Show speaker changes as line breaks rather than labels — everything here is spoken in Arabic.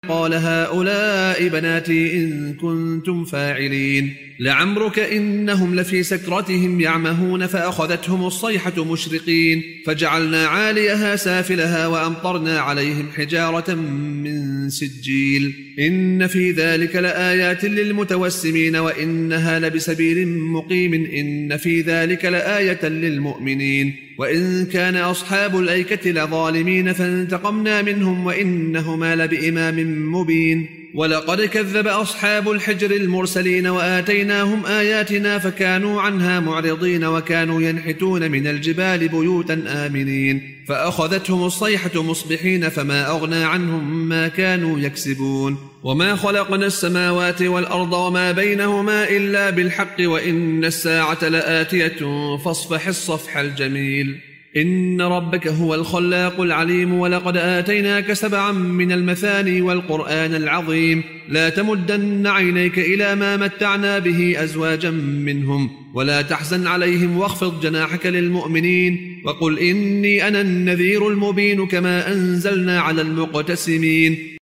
قال هؤلاء بناتي إن كنتم فاعلين لعمرك إنهم لفي سكرتهم يعمهون فأخذتهم الصيحة مشرقين فجعلنا عاليها سافلها وأمطرنا عليهم حجارة من سجيل إن في ذلك لآيات للمتوسمين وإنها لبسبيل مقيم إن في ذلك لآية للمؤمنين وإن كان أصحاب الأيكة لظالمين فانتقمنا منهم وإنهما لبإمام مبين ولقد كذب أصحاب الحجر المرسلين وآتيناهم آياتنا فكانوا عنها معرضين وكانوا ينحتون من الجبال بيوتا آمنين فأخذتهم الصيحة مصبحين فما أغنى عنهم ما كانوا يكسبون وما خلقنا السماوات والأرض وما بينهما إلا بالحق وإن الساعة لآتية فاصفح الصفح الجميل إن ربك هو الخلاق العليم ولقد آتيناك 7 من المثاني والقرآن العظيم لا تمدن عينيك إلى ما متعنا به أزواجا منهم ولا تحزن عليهم واخفض جناحك للمؤمنين وقل إني أنا النذير المبين كما أنزلنا على المقتسمين